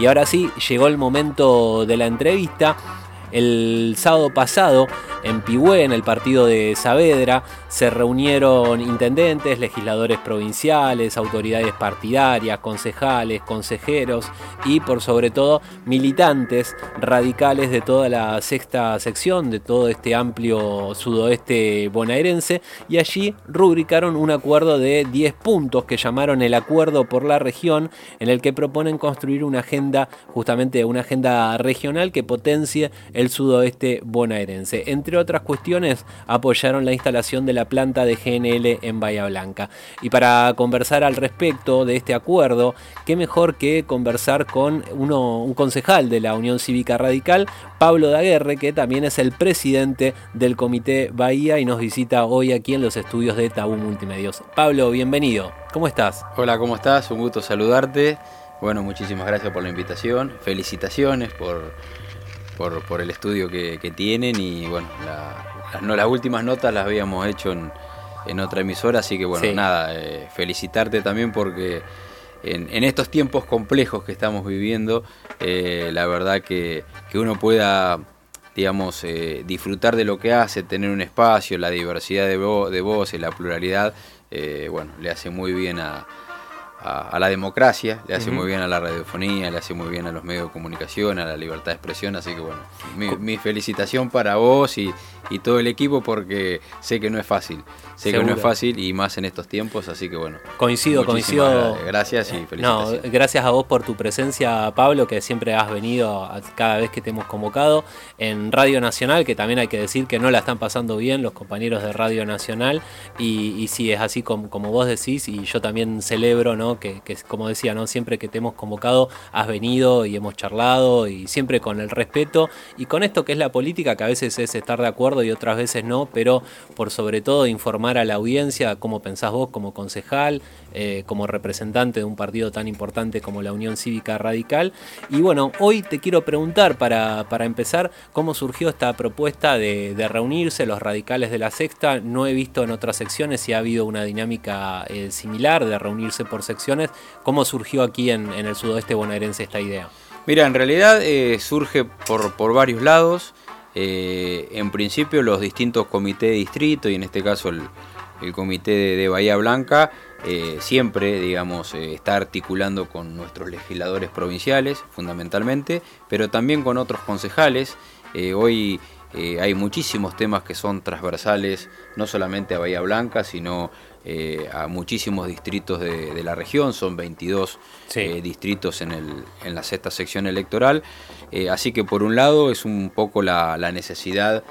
Y ahora sí, llegó el momento de la entrevista. El sábado pasado, en Pigüé, en el partido de Saavedra, se reunieron intendentes, legisladores provinciales, autoridades partidarias, concejales, consejeros y, por sobre todo, militantes radicales de toda la sexta sección, de todo este amplio sudoeste bonaerense, y allí rubricaron un acuerdo de 10 puntos que llamaron el Acuerdo por la Región, en el que proponen construir una agenda, justamente una agenda regional que potencie el sudoeste bonaerense. Entre otras cuestiones, apoyaron la instalación de la planta de GNL en Bahía Blanca. Y para conversar al respecto de este acuerdo, qué mejor que conversar con un concejal de la Unión Cívica Radical, Pablo Daguerre, que también es el presidente del Comité Bahía y nos visita hoy aquí en los estudios de Tabú Multimedios. Pablo, bienvenido. ¿Cómo estás? Hola, ¿cómo estás? Un gusto saludarte. Bueno, muchísimas gracias por la invitación. Felicitaciones por el estudio que tienen y bueno, las últimas notas las habíamos hecho en otra emisora, así que bueno, sí. Felicitarte también porque en estos tiempos complejos que estamos viviendo, la verdad que uno pueda, digamos, disfrutar de lo que hace, tener un espacio, la diversidad de voces, la pluralidad, bueno, le hace muy bien a la democracia, le hace muy bien a la radiofonía, le hace muy bien a los medios de comunicación, a la libertad de expresión, así que bueno, mi felicitación para vos y todo el equipo porque sé que no es fácil, que no es fácil y más en estos tiempos, así que bueno. Coincido. Gracias y felicitaciones. No, gracias a vos por tu presencia, Pablo, que siempre has venido cada vez que te hemos convocado en Radio Nacional, que también hay que decir que no la están pasando bien los compañeros de Radio Nacional y sí, es así como vos decís y yo también celebro, ¿no? Que como decía, ¿no? Siempre que te hemos convocado has venido y hemos charlado y siempre con el respeto y con esto que es la política, que a veces es estar de acuerdo y otras veces no, pero por sobre todo informar a la audiencia cómo pensás vos como concejal, como representante de un partido tan importante como la Unión Cívica Radical. Y bueno, hoy te quiero preguntar para empezar cómo surgió esta propuesta de reunirse los radicales de la Sexta. No he visto en otras secciones si ha habido una dinámica similar de reunirse por secciones. ¿Cómo surgió aquí en el sudoeste bonaerense esta idea? Mira, en realidad surge por varios lados. En principio los distintos comités de distrito y en este caso el comité de Bahía Blanca siempre, digamos, está articulando con nuestros legisladores provinciales fundamentalmente, pero también con otros concejales. Hoy hay muchísimos temas que son transversales, no solamente a Bahía Blanca, sino a muchísimos distritos de la región. Son 22 distritos en la sexta sección electoral. Así que por un lado es un poco la necesidad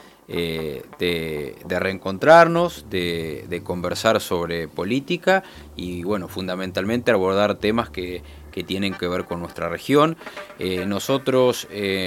de reencontrarnos, de conversar sobre política y bueno, fundamentalmente abordar temas que tienen que ver con nuestra región. Nosotros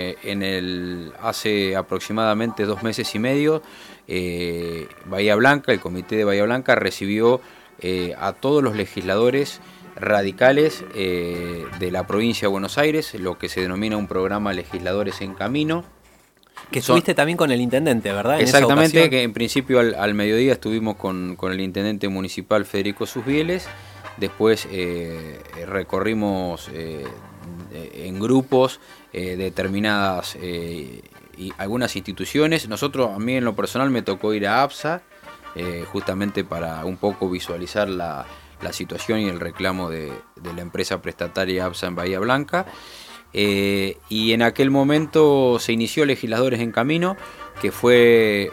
hace aproximadamente 2 meses y medio, Bahía Blanca, el comité de Bahía Blanca recibió a todos los legisladores radicales de la provincia de Buenos Aires, lo que se denomina un programa Legisladores en Camino. Que estuviste también con el intendente, ¿verdad? Exactamente, que en principio al mediodía estuvimos con el intendente municipal Federico Susbieles. Después recorrimos en grupos determinadas y algunas instituciones. A mí en lo personal me tocó ir a APSA, justamente para un poco visualizar la situación y el reclamo de la empresa prestataria APSA en Bahía Blanca. Y en aquel momento se inició Legisladores en Camino, que fue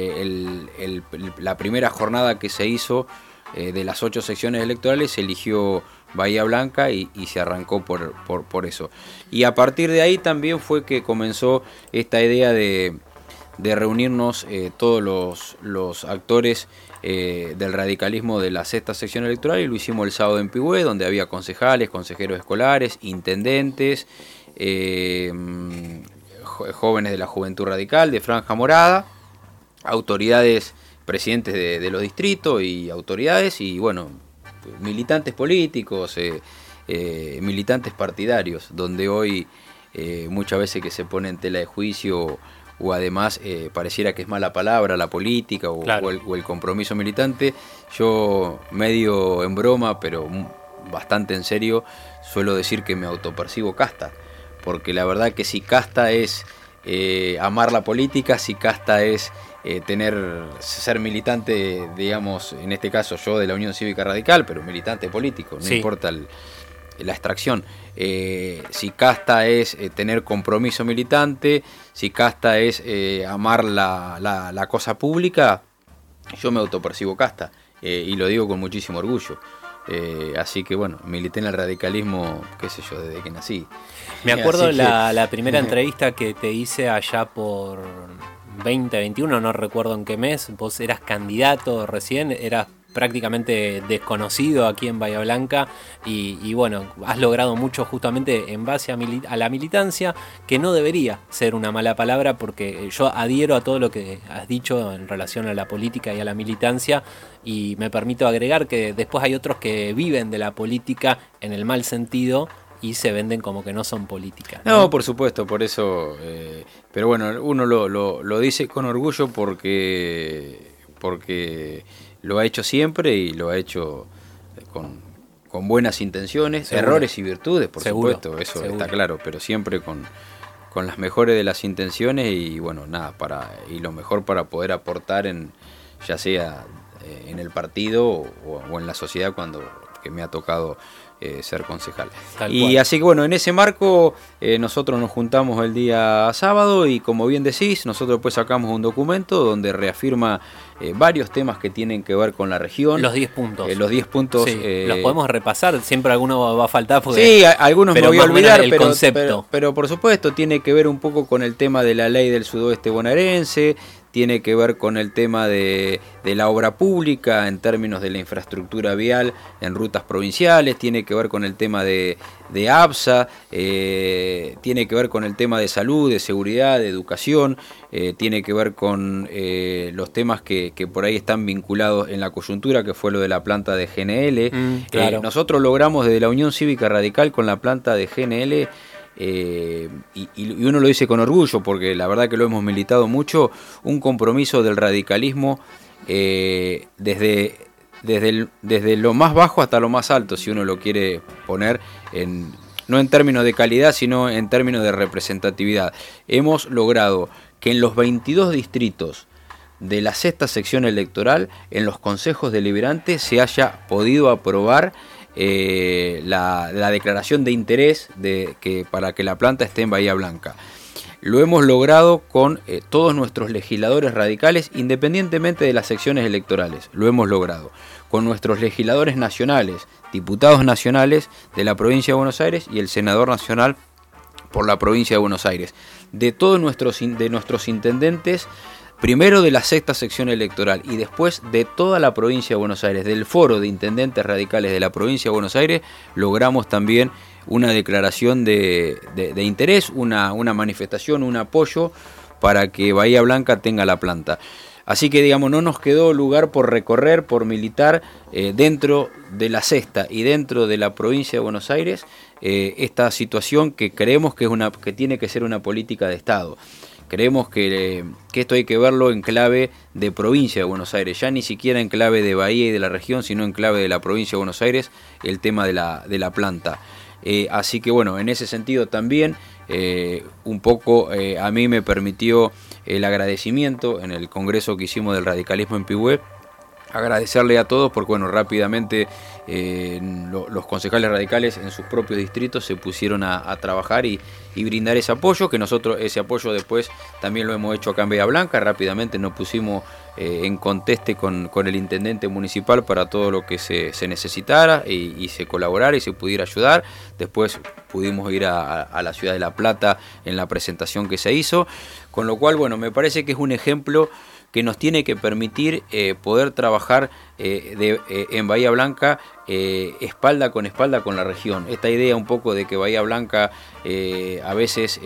la primera jornada que se hizo. De las 8 secciones electorales se eligió Bahía Blanca y se arrancó por eso. Y a partir de ahí también fue que comenzó esta idea de reunirnos todos los actores del radicalismo de la sexta sección electoral, y lo hicimos el sábado en Pigüé, donde había concejales, consejeros escolares, intendentes, jóvenes de la Juventud Radical, de Franja Morada, autoridades, presidentes de los distritos y autoridades, y bueno, militantes políticos, militantes partidarios, donde hoy muchas veces que se pone en tela de juicio o además pareciera que es mala palabra la política claro, o el compromiso militante. Yo, medio en broma, pero bastante en serio, suelo decir que me autopercibo casta, porque la verdad que si casta es amar la política, si casta es ser militante, digamos, en este caso yo de la Unión Cívica Radical, pero militante político, no importa la extracción. Si casta es tener compromiso militante, si casta es amar la cosa pública, yo me autopercibo casta, y lo digo con muchísimo orgullo. Así que bueno, milité en el radicalismo, qué sé yo, desde que nací. Me acuerdo la primera entrevista que te hice allá por 2021, no recuerdo en qué mes. Vos eras candidato recién, eras prácticamente desconocido aquí en Bahía Blanca y bueno, has logrado mucho justamente en base a la militancia, que no debería ser una mala palabra, porque yo adhiero a todo lo que has dicho en relación a la política y a la militancia, y me permito agregar que después hay otros que viven de la política en el mal sentido y se venden como que no son políticas, ¿no? No, por supuesto, por eso, pero bueno, uno lo dice con orgullo porque lo ha hecho siempre y lo ha hecho con buenas intenciones, seguro. Errores y virtudes, por seguro, supuesto, eso seguro. Está claro, pero siempre con las mejores de las intenciones y bueno, nada, y lo mejor para poder aportar ya sea en el partido o en la sociedad que me ha tocado ser concejal. Y así que bueno, en ese marco nosotros nos juntamos el día sábado y como bien decís, nosotros pues sacamos un documento donde reafirma varios temas que tienen que ver con la región. Los 10 puntos. Los 10 puntos. Sí, los podemos repasar, siempre alguno va a faltar. Porque, sí, algunos me voy a olvidar, concepto. Pero por supuesto tiene que ver un poco con el tema de la ley del sudoeste bonaerense, tiene que ver con el tema de la obra pública en términos de la infraestructura vial en rutas provinciales, tiene que ver con el tema de ABSA, tiene que ver con el tema de salud, de seguridad, de educación, tiene que ver con los temas que por ahí están vinculados en la coyuntura, que fue lo de la planta de GNL. Claro. Nosotros logramos desde la Unión Cívica Radical con la planta de GNL, y uno lo dice con orgullo porque la verdad que lo hemos militado mucho, un compromiso del radicalismo desde lo más bajo hasta lo más alto, si uno lo quiere poner no en términos de calidad, sino en términos de representatividad. Hemos logrado que en los 22 distritos de la sexta sección electoral, en los consejos deliberantes, se haya podido aprobar la declaración de interés para que la planta esté en Bahía Blanca. Lo hemos logrado con todos nuestros legisladores radicales, independientemente de las secciones electorales. Lo hemos logrado con nuestros legisladores nacionales, diputados nacionales de la provincia de Buenos Aires y el senador nacional por la provincia de Buenos Aires. De todos nuestros intendentes, primero de la sexta sección electoral y después de toda la provincia de Buenos Aires, del foro de intendentes radicales de la provincia de Buenos Aires, logramos también una declaración de interés, una manifestación, un apoyo para que Bahía Blanca tenga la planta. Así que digamos, no nos quedó lugar por recorrer, por militar dentro de la sexta y dentro de la provincia de Buenos Aires esta situación que creemos que tiene que ser una política de Estado. Creemos que esto hay que verlo en clave de provincia de Buenos Aires, ya ni siquiera en clave de Bahía y de la región, sino en clave de la provincia de Buenos Aires, el tema de la planta. Así que bueno, en ese sentido también un poco a mí me permitió el agradecimiento en el congreso que hicimos del radicalismo en Pigüé. Agradecerle a todos porque bueno, rápidamente los concejales radicales en sus propios distritos se pusieron a trabajar y brindar ese apoyo, que nosotros ese apoyo después también lo hemos hecho acá en Bahía Blanca. Rápidamente nos pusimos en conteste con el intendente municipal para todo lo que se necesitara y se colaborara y se pudiera ayudar. Después pudimos ir a la ciudad de La Plata en la presentación que se hizo, con lo cual bueno, me parece que es un ejemplo que nos tiene que permitir poder trabajar en Bahía Blanca espalda con la región. Esta idea un poco de que Bahía Blanca a veces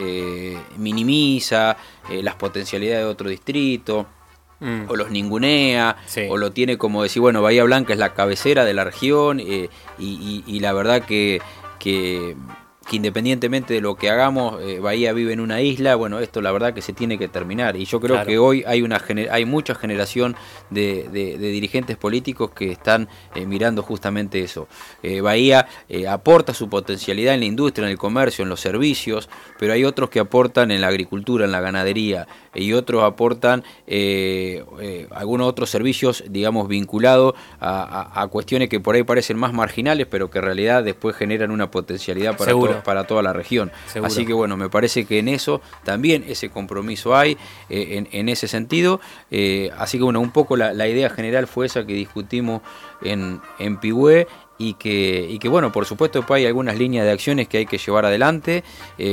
minimiza las potencialidades de otro distrito, o los ningunea, sí, o lo tiene como decir, bueno, Bahía Blanca es la cabecera de la región, y la verdad que que independientemente de lo que hagamos, Bahía vive en una isla. Bueno, esto la verdad que se tiene que terminar, y yo creo que hoy hay mucha generación de dirigentes políticos que están mirando justamente eso. Bahía aporta su potencialidad en la industria, en el comercio, en los servicios, pero hay otros que aportan en la agricultura, en la ganadería, y otros aportan algunos otros servicios, digamos, vinculados a cuestiones que por ahí parecen más marginales, pero que en realidad después generan una potencialidad para toda la región. Seguro. Así que bueno, me parece que en eso también ese compromiso hay, en ese sentido. Así que bueno, un poco la idea general fue esa que discutimos en Pigüé. Y que bueno, por supuesto después hay algunas líneas de acciones que hay que llevar adelante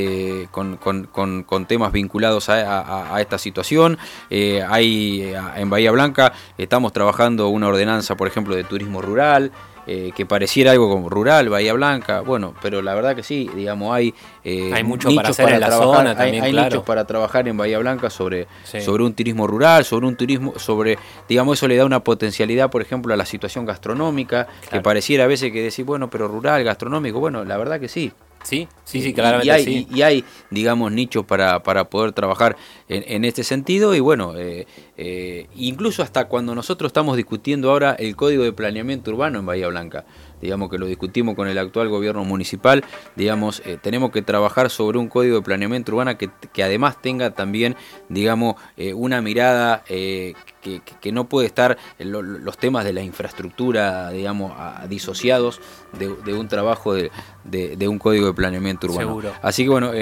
con temas vinculados a esta situación. En Bahía Blanca estamos trabajando una ordenanza, por ejemplo, de turismo rural, que pareciera algo como rural, Bahía Blanca, bueno, pero la verdad que sí, digamos, hay mucho para hacer en la zona también, hay claro. nichos para trabajar en Bahía Blanca sobre un turismo rural, digamos, eso le da una potencialidad, por ejemplo, a la situación gastronómica, claro, que pareciera a veces que decir, bueno, pero rural, gastronómico, bueno, la verdad que sí. Sí, claramente sí. Y hay, digamos, nichos para poder trabajar en este sentido, y bueno, incluso hasta cuando nosotros estamos discutiendo ahora el Código de Planeamiento Urbano en Bahía Blanca, digamos que lo discutimos con el actual gobierno municipal, digamos, tenemos que trabajar sobre un Código de Planeamiento Urbano que además tenga también, digamos, una mirada que no puede estar los temas de la infraestructura, digamos, disociados de un trabajo de un Código de Planeamiento Urbano. Seguro. Así que bueno,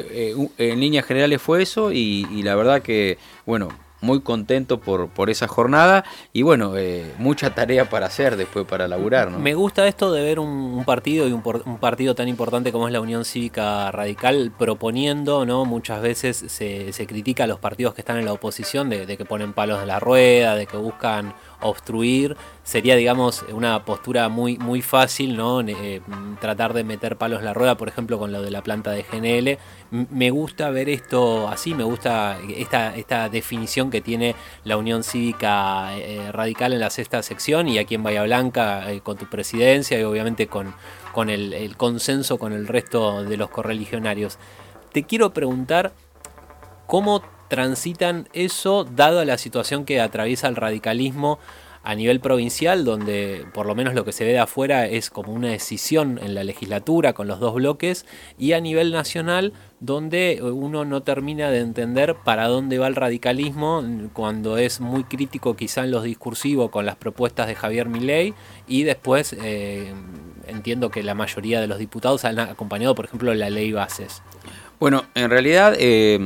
en líneas generales fue eso, y la verdad que, bueno, muy contento por esa jornada, y bueno, mucha tarea para hacer después, para laburar, ¿no? Me gusta esto de ver un partido, y un partido tan importante como es la Unión Cívica Radical, proponiendo, ¿no? Muchas veces se critica a los partidos que están en la oposición de que ponen palos en la rueda, de que buscan obstruir. Sería, digamos, una postura muy, muy fácil, ¿no? Tratar de meter palos en la rueda, por ejemplo, con lo de la planta de GNL. Me gusta ver esto así, me gusta esta definición que tiene la Unión Cívica Radical en la sexta sección, y aquí en Bahía Blanca con tu presidencia, y obviamente con el consenso con el resto de los correligionarios. Te quiero preguntar cómo transitan eso, dado la situación que atraviesa el radicalismo a nivel provincial, donde por lo menos lo que se ve de afuera es como una decisión en la legislatura con los dos bloques, y a nivel nacional, donde uno no termina de entender para dónde va el radicalismo, cuando es muy crítico quizá en los discursivos con las propuestas de Javier Milei, y después entiendo que la mayoría de los diputados han acompañado, por ejemplo, la ley Bases. Bueno, en realidad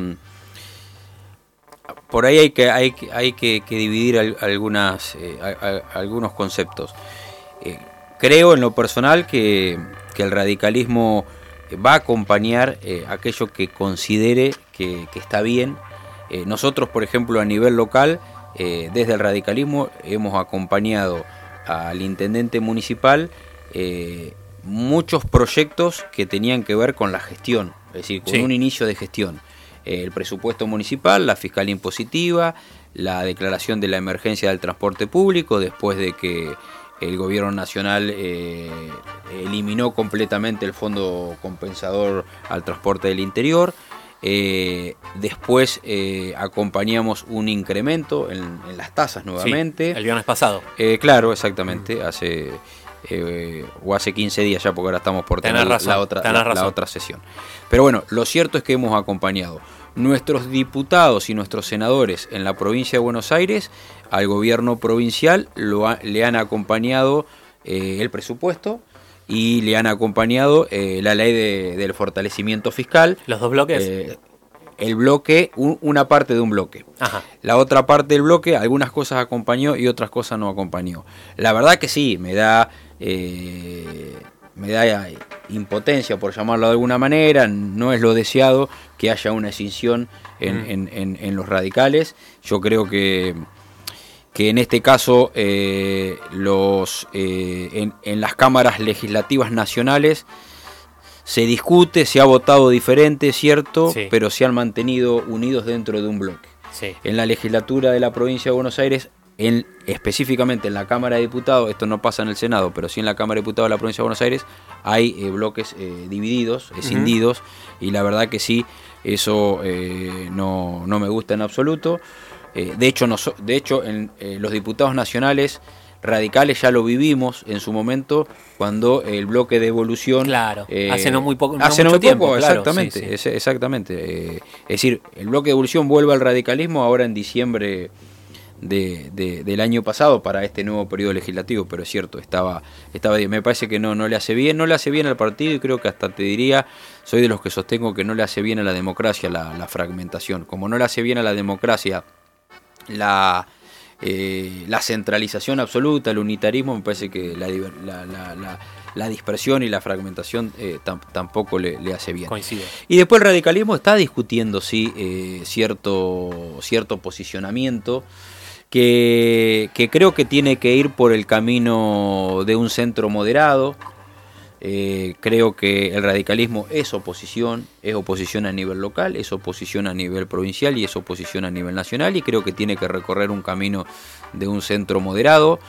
por ahí hay que dividir algunos conceptos. Creo en lo personal que el radicalismo va a acompañar aquello que considere que está bien. Nosotros, por ejemplo, a nivel local, desde el radicalismo hemos acompañado al intendente municipal muchos proyectos que tenían que ver con la gestión, es decir, con un inicio de gestión. El presupuesto municipal, la fiscalía impositiva, la declaración de la emergencia del transporte público, después de que el gobierno nacional eliminó completamente el fondo compensador al transporte del interior. Después acompañamos un incremento en las tasas nuevamente. Sí, el viernes pasado. Claro, exactamente, hace 15 días ya, porque ahora estamos por tener la otra sesión. Pero bueno, lo cierto es que hemos acompañado nuestros diputados y nuestros senadores en la provincia de Buenos Aires al gobierno provincial, le han acompañado el presupuesto y le han acompañado la ley del fortalecimiento fiscal. ¿Los dos bloques? El bloque, una parte de un bloque. Ajá. La otra parte del bloque, algunas cosas acompañó y otras cosas no acompañó. La verdad que sí, me da impotencia, por llamarlo de alguna manera. No es lo deseado que haya una escisión en los radicales. Yo creo que en este caso en las cámaras legislativas nacionales se discute, se ha votado diferente, cierto, sí, pero se han mantenido unidos dentro de un bloque. Sí. En la legislatura de la provincia de Buenos Aires específicamente en la Cámara de Diputados, esto no pasa en el Senado, pero sí en la Cámara de Diputados de la Provincia de Buenos Aires, hay bloques divididos, escindidos, y la verdad que sí, eso no me gusta en absoluto. De hecho, los diputados nacionales radicales ya lo vivimos en su momento cuando el bloque de Evolución, claro, hace no mucho tiempo, claro, exactamente, sí. Exactamente. Es decir, el bloque de Evolución vuelve al radicalismo ahora en diciembre del año pasado para este nuevo periodo legislativo, pero es cierto, estaba bien. Me parece que no le hace bien al partido, y creo que hasta te diría, soy de los que sostengo que no le hace bien a la democracia la fragmentación, como no le hace bien a la democracia la centralización absoluta, el unitarismo. Me parece que la dispersión y la fragmentación tampoco le hace bien. Coincido. Y después el radicalismo está discutiendo cierto posicionamiento que creo que tiene que ir por el camino de un centro moderado. Creo que el radicalismo es oposición a nivel local, es oposición a nivel provincial y es oposición a nivel nacional, y creo que tiene que recorrer un camino de un centro moderado,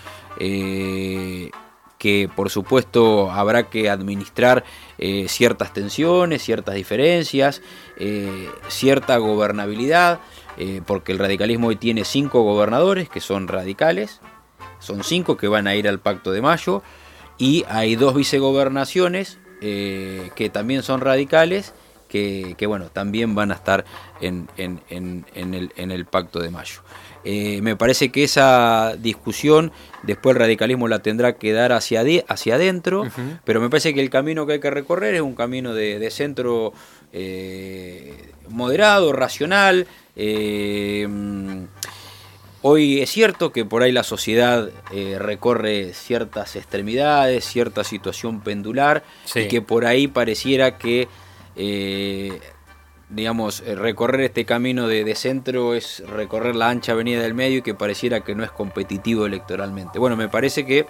que por supuesto habrá que administrar ciertas tensiones, ciertas diferencias, cierta gobernabilidad, porque el radicalismo hoy tiene 5 gobernadores que son radicales, son 5 que van a ir al Pacto de Mayo, y hay 2 vicegobernaciones que también son radicales, que bueno, también van a estar en el Pacto de Mayo. Me parece que esa discusión después el radicalismo la tendrá que dar hacia adentro, pero me parece que el camino que hay que recorrer es un camino de centro moderado, racional. Hoy es cierto que por ahí la sociedad recorre ciertas extremidades, cierta situación pendular, sí, y que por ahí pareciera que recorrer este camino de centro es recorrer la ancha avenida del medio, y que pareciera que no es competitivo electoralmente. Bueno, me parece que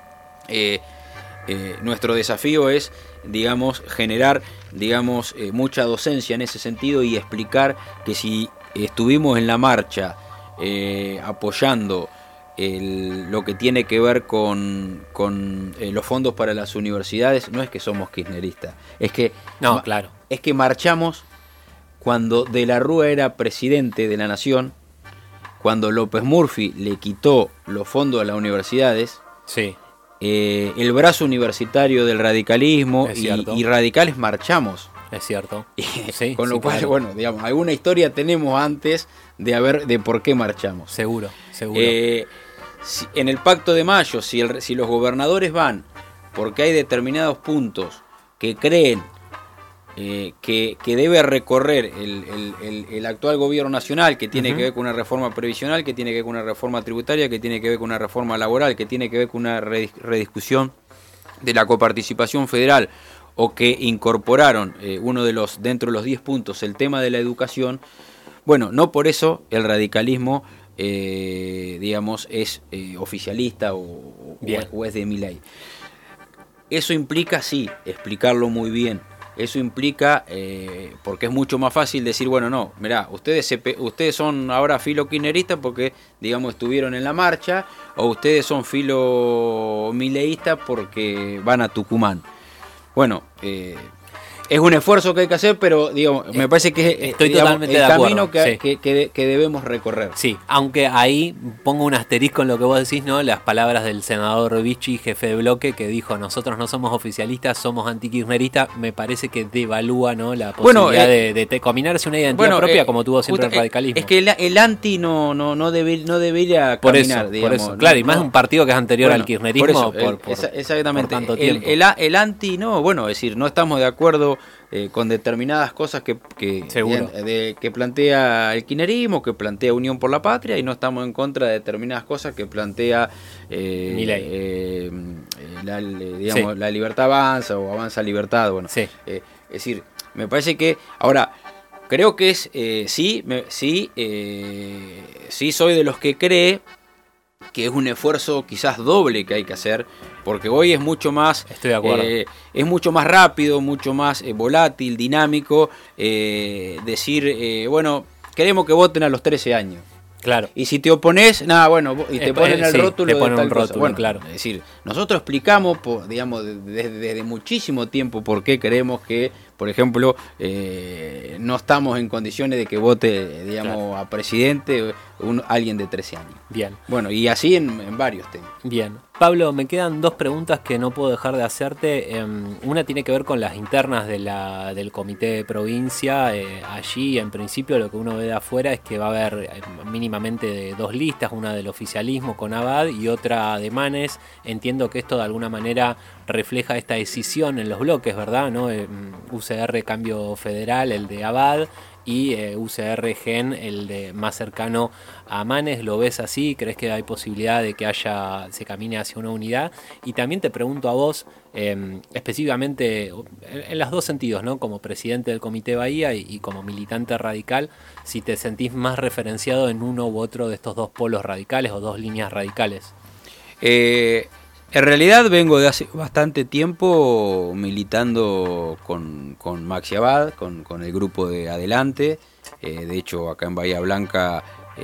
nuestro desafío es, generar, mucha docencia en ese sentido, y explicar que si estuvimos en la marcha apoyando lo que tiene que ver con los fondos para las universidades, no es que somos kirchneristas, es que claro, es que marchamos cuando De la Rúa era presidente de la Nación, cuando López Murphy le quitó los fondos a las universidades, sí, el brazo universitario del radicalismo y radicales marchamos. Es cierto. Sí, con lo cual, claro, alguna historia tenemos antes de por qué marchamos. Seguro. En el Pacto de Mayo, si los gobernadores van porque hay determinados puntos que creen que debe recorrer el actual gobierno nacional, que tiene que ver con una reforma previsional, que tiene que ver con una reforma tributaria, que tiene que ver con una reforma laboral, que tiene que ver con una rediscusión de la coparticipación federal, o que incorporaron dentro de los 10 puntos el tema de la educación, bueno, no por eso el radicalismo es oficialista o es de Milei. Eso implica, sí, explicarlo muy bien. Eso implica, porque es mucho más fácil decir, bueno, no, mirá, ustedes son ahora filo kirchneristas porque, estuvieron en la marcha, o ustedes son filo mileístas porque van a Tucumán. Bueno, es un esfuerzo que hay que hacer, pero me parece que es el camino que debemos recorrer. Sí, aunque ahí pongo un asterisco en lo que vos decís, ¿no? Las palabras del senador Vichy, jefe de bloque, que dijo: nosotros no somos oficialistas, somos antikirchneristas. Me parece que devalúa, ¿no?, la posibilidad de combinarse una identidad propia, como tuvo siempre el radicalismo. Es que el anti no debería caminar, por eso, claro, y más un partido que es anterior al kirchnerismo. Exactamente. Por tanto tiempo. El anti no, es decir, no estamos de acuerdo con determinadas cosas que plantea el kirchnerismo, que plantea Unión por la Patria, y no estamos en contra de determinadas cosas que plantea la Libertad Avanza o Avanza Libertad. Bueno, sí. Es decir, me parece que ahora creo que es sí soy de los que cree que es un esfuerzo quizás doble que hay que hacer, porque hoy es mucho más, estoy de acuerdo, es mucho más rápido, mucho más volátil, dinámico, decir, bueno, queremos que voten a los 13 años. Claro. Y si te opones, nada, bueno, y te ponen el rótulo te ponen de tal un rótulo, cosa. Bueno, claro. Es decir, nosotros explicamos, digamos, desde muchísimo tiempo por qué creemos que, por ejemplo, no estamos en condiciones de que vote, digamos, claro, a presidente alguien de 13 años. Bien. Bueno, y así en varios temas. Bien. Pablo, me quedan dos preguntas que no puedo dejar de hacerte. Una tiene que ver con las internas del comité de provincia. Allí, en principio, lo que uno ve de afuera es que va a haber mínimamente dos listas, una del oficialismo con Abad y otra de Manes. Entiendo que esto de alguna manera refleja esta decisión en los bloques, ¿verdad? ¿No? UCR Cambio Federal, el de Abad, y UCR Gen, el de más cercano a Manes. ¿Lo ves así? ¿Crees que hay posibilidad de que se camine hacia una unidad? Y también te pregunto a vos, específicamente en los dos sentidos, ¿no? Como presidente del Comité Bahía y como militante radical, si te sentís más referenciado en uno u otro de estos dos polos radicales o dos líneas radicales. En realidad vengo de hace bastante tiempo militando con Maxi Abad, con el grupo de Adelante. De hecho, acá en Bahía Blanca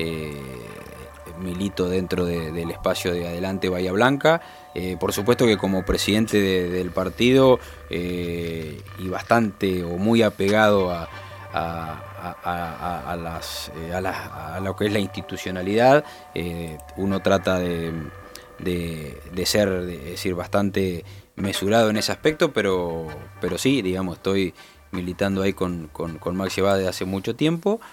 milito dentro del espacio de Adelante Bahía Blanca. Por supuesto que como presidente del partido y bastante o muy apegado a lo que es la institucionalidad, uno trata de ser, es decir, bastante mesurado en ese aspecto, pero sí, digamos, estoy militando ahí con Maxi Abad desde hace mucho tiempo.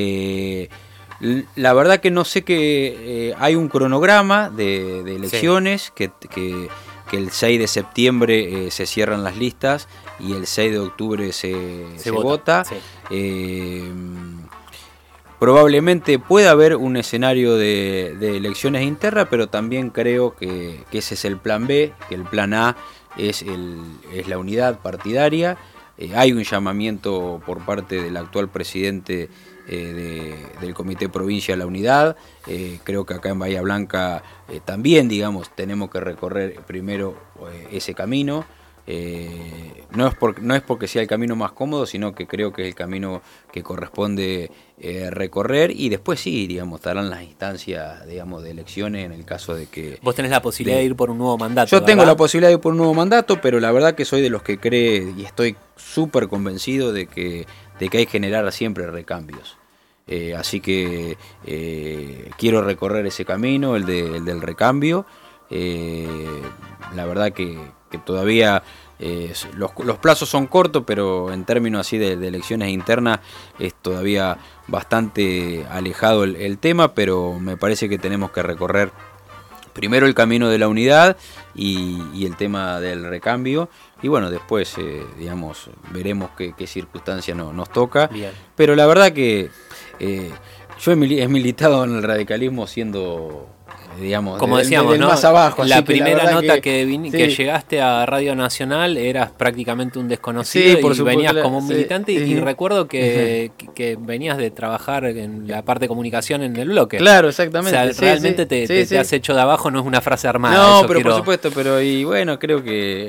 La verdad que no sé que hay un cronograma de elecciones, sí, que el 6 de septiembre se cierran las listas y el 6 de octubre se vota. Sí. Probablemente pueda haber un escenario de elecciones internas, pero también creo que ese es el plan B, que el plan A es la unidad partidaria. Hay un llamamiento por parte del actual presidente del Comité Provincia a la unidad. Creo que acá en Bahía Blanca también, digamos, tenemos que recorrer primero ese camino. No es porque sea el camino más cómodo, sino que creo que es el camino que corresponde recorrer, y después sí, digamos, estarán las instancias, digamos, de elecciones en el caso de que... Vos tenés la posibilidad de ir por un nuevo mandato. Yo tengo la posibilidad de ir por un nuevo mandato, pero la verdad que soy de los que cree y estoy súper convencido de que hay que generar siempre recambios. Así que quiero recorrer ese camino, el del recambio. La verdad que todavía los plazos son cortos, pero en términos así de elecciones internas es todavía bastante alejado el tema, pero me parece que tenemos que recorrer primero el camino de la unidad y el tema del recambio, y bueno, después digamos, veremos qué circunstancia nos toca. Bien. Pero la verdad que yo he militado en el radicalismo siendo... digamos, como decíamos, ¿no? Más abajo. La primera nota que llegaste a Radio Nacional eras prácticamente un desconocido, sí, y venías como un militante, sí. Y recuerdo que venías de trabajar en la parte de comunicación en el bloque. Claro, exactamente. O sea, realmente te has hecho de abajo, no es una frase armada. No, pero por supuesto, pero y bueno, creo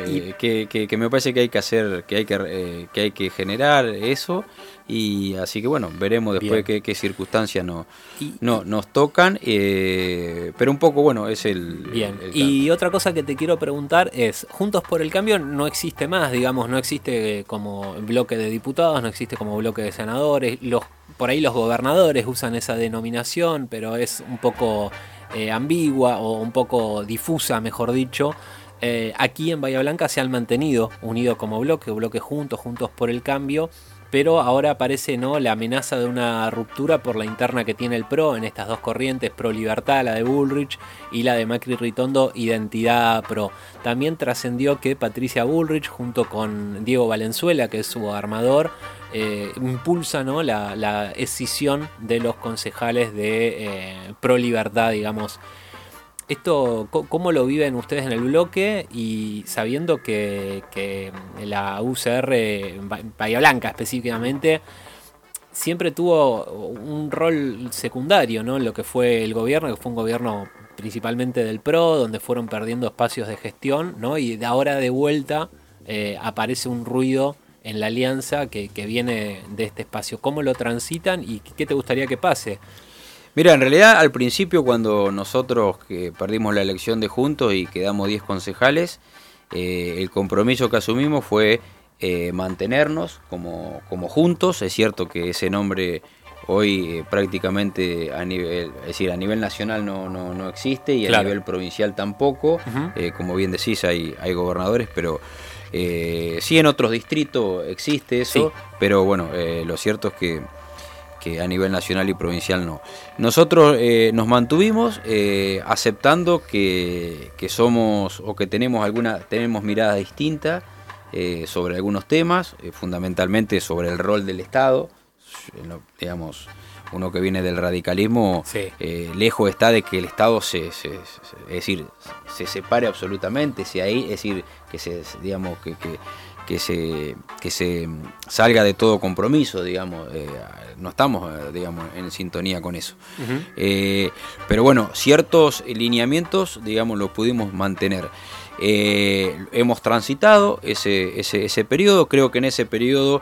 que me parece que hay que hacer, que hay que generar eso. Y así que bueno, veremos después qué circunstancias nos tocan, pero un poco bueno es Bien. Y otra cosa que te quiero preguntar es, Juntos por el Cambio no existe más, digamos, no existe como bloque de diputados, no existe como bloque de senadores, por ahí los gobernadores usan esa denominación, pero es un poco ambigua o un poco difusa, mejor dicho. Aquí en Bahía Blanca se han mantenido unidos como bloque Juntos por el Cambio, pero ahora aparece, ¿no?, la amenaza de una ruptura por la interna que tiene el PRO en estas dos corrientes, Pro Libertad, la de Bullrich, y la de Macri Ritondo, Identidad Pro. También trascendió que Patricia Bullrich, junto con Diego Valenzuela, que es su armador, impulsa, ¿no?, la escisión de los concejales de Pro Libertad, digamos. Esto, ¿cómo lo viven ustedes en el bloque? Y sabiendo que la UCR, Bahía Blanca específicamente, siempre tuvo un rol secundario, ¿no?, en lo que fue el gobierno, que fue un gobierno principalmente del PRO, donde fueron perdiendo espacios de gestión, ¿no? Y ahora de vuelta aparece un ruido en la alianza que viene de este espacio. ¿Cómo lo transitan y qué te gustaría que pase? Mira, en realidad al principio cuando nosotros que perdimos la elección de Juntos y quedamos 10 concejales, el compromiso que asumimos fue mantenernos como Juntos. Es cierto que ese nombre hoy prácticamente a nivel nacional no existe y a nivel provincial tampoco. Como bien decís, hay gobernadores, pero sí en otros distritos existe eso, pero bueno, lo cierto es que a nivel nacional y provincial no. Nosotros nos mantuvimos aceptando que somos o que tenemos miradas distintas sobre algunos temas, fundamentalmente sobre el rol del Estado. Digamos, uno que viene del radicalismo, lejos está de que el Estado se separe absolutamente, es decir, que se salga de todo compromiso, digamos. No estamos, digamos, en sintonía con eso. Pero bueno, ciertos lineamientos, digamos, los pudimos mantener. Hemos transitado ese periodo. Creo que en ese periodo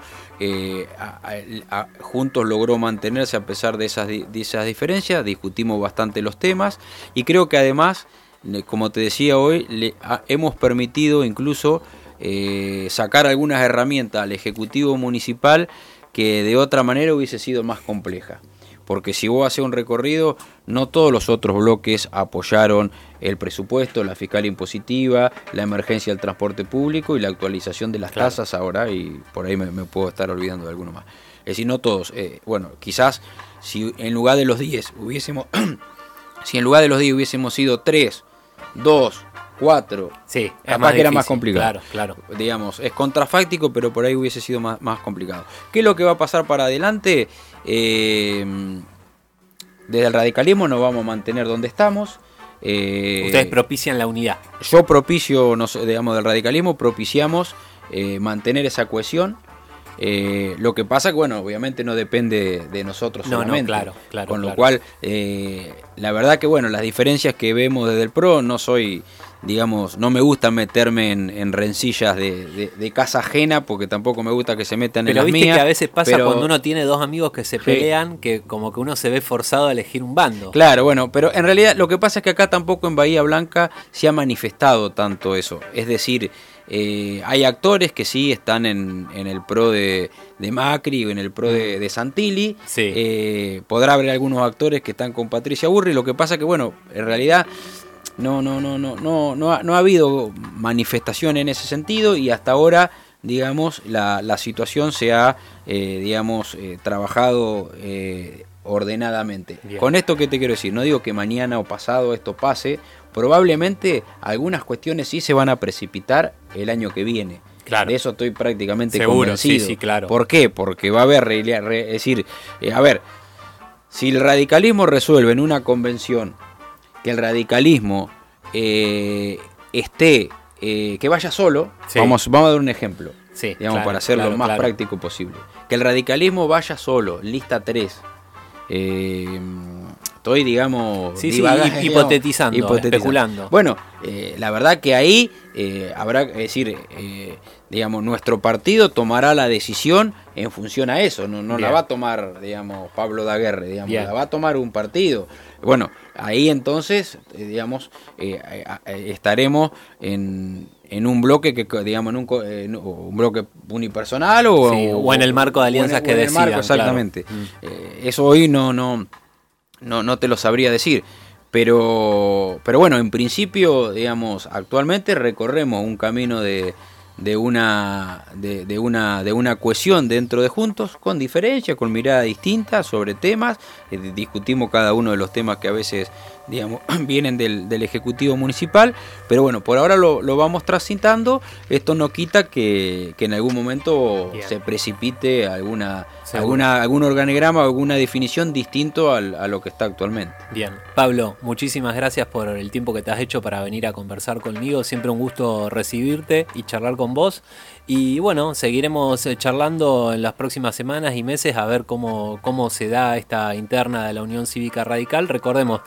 Juntos logró mantenerse a pesar de esas diferencias. Discutimos bastante los temas y creo que además, como te decía hoy, hemos permitido incluso sacar algunas herramientas al Ejecutivo Municipal que de otra manera hubiese sido más compleja. Porque si vos haces un recorrido, no todos los otros bloques apoyaron el presupuesto, la fiscal impositiva, la emergencia del transporte público y la actualización de las tasas ahora, y por ahí me puedo estar olvidando de alguno más. Es decir, no todos. Bueno, quizás si en lugar de los 10 hubiésemos sido 3, 2, 4, capaz que era más complicado. Claro. Digamos, es contrafáctico, pero por ahí hubiese sido más complicado. ¿Qué es lo que va a pasar para adelante? Desde el radicalismo nos vamos a mantener donde estamos. Ustedes propician la unidad. Yo propicio, digamos, del radicalismo, propiciamos mantener esa cohesión. Lo que pasa que, bueno, obviamente no depende de nosotros solamente. Claro. Con lo cual, la verdad que, bueno, las diferencias que vemos desde el PRO, no me gusta meterme en rencillas de casa ajena, porque tampoco me gusta que se metan en las mías. Pero viste que a veces pasa cuando uno tiene dos amigos que se pelean, que como que uno se ve forzado a elegir un bando. Claro, bueno, pero en realidad lo que pasa es que acá tampoco en Bahía Blanca se ha manifestado tanto eso. Es decir, hay actores que sí están en el PRO de Macri o en el PRO de Santilli. Podrá haber algunos actores que están con Patricia Burri. Lo que pasa es que, bueno, en realidad no ha habido manifestación en ese sentido, y hasta ahora, digamos, la situación se ha trabajado ordenadamente. Bien. Con esto, ¿qué te quiero decir? No digo que mañana o pasado esto pase. Probablemente algunas cuestiones sí se van a precipitar el año que viene. Claro. De eso estoy prácticamente convencido. Sí, claro. ¿Por qué? Porque va a haber, es decir, si el radicalismo resuelve en una convención que el radicalismo que vaya solo, vamos a dar un ejemplo, para hacerlo lo más práctico posible. Que el radicalismo vaya solo, lista 3. Estoy, digamos, hipotetizando, especulando. Bueno, la verdad que ahí habrá, es decir, digamos, nuestro partido tomará la decisión en función a eso. No la va a tomar, digamos, Pablo Daguerre, digamos, la va a tomar un partido. Bueno, ahí entonces, digamos, estaremos en un bloque que, digamos, un bloque unipersonal o en el marco de alianzas que decidan. Exactamente. Claro. Eso hoy no te lo sabría decir, pero bueno, en principio, digamos, actualmente recorremos un camino de una cohesión dentro de Juntos, con diferencias, con miradas distintas sobre temas. Discutimos cada uno de los temas que a veces, digamos, vienen del Ejecutivo Municipal, pero bueno, por ahora lo vamos transitando. Esto no quita que en algún momento se precipite algún organigrama o alguna definición distinto a lo que está actualmente. Bien, Pablo, muchísimas gracias por el tiempo que te has hecho para venir a conversar conmigo. Siempre un gusto recibirte y charlar con vos. Y bueno, seguiremos charlando en las próximas semanas y meses a ver cómo se da esta interna de la Unión Cívica Radical. Recordemos, hasta el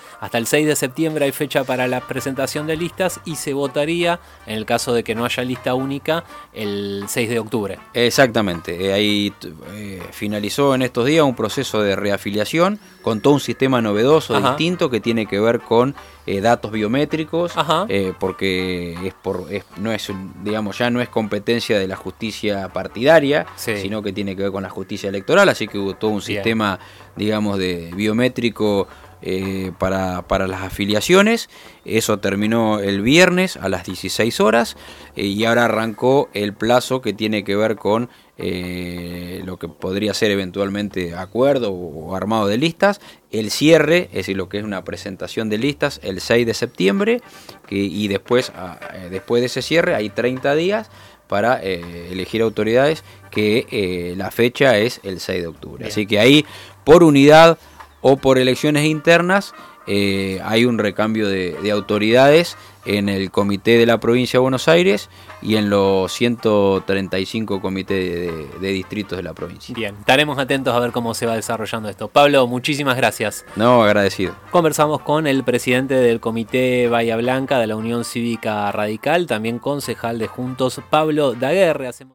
6 de septiembre hay fecha para la presentación de listas y se votaría, en el caso de que no haya lista única, el 6 de octubre. Exactamente, ahí finalizó en estos días un proceso de reafiliación con todo un sistema novedoso, Ajá. distinto, que tiene que ver con datos biométricos, porque no es, digamos, ya no es competencia de la justicia partidaria, sí, sino que tiene que ver con la justicia electoral, así que hubo todo un sistema, digamos, de biométrico para las afiliaciones. Eso terminó el viernes a las 16 horas y ahora arrancó el plazo que tiene que ver con lo que podría ser eventualmente acuerdo o armado de listas, el cierre, es decir, lo que es una presentación de listas el 6 de septiembre y después de ese cierre hay 30 días para elegir autoridades, que la fecha es el 6 de octubre. Bien. Así que ahí, por unidad o por elecciones internas, hay un recambio de autoridades en el comité de la provincia de Buenos Aires y en los 135 comités de distritos de la provincia. Bien, estaremos atentos a ver cómo se va desarrollando esto. Pablo, muchísimas gracias. No, agradecido. Conversamos con el presidente del comité Bahía Blanca de la Unión Cívica Radical, también concejal de Juntos, Pablo Daguerre.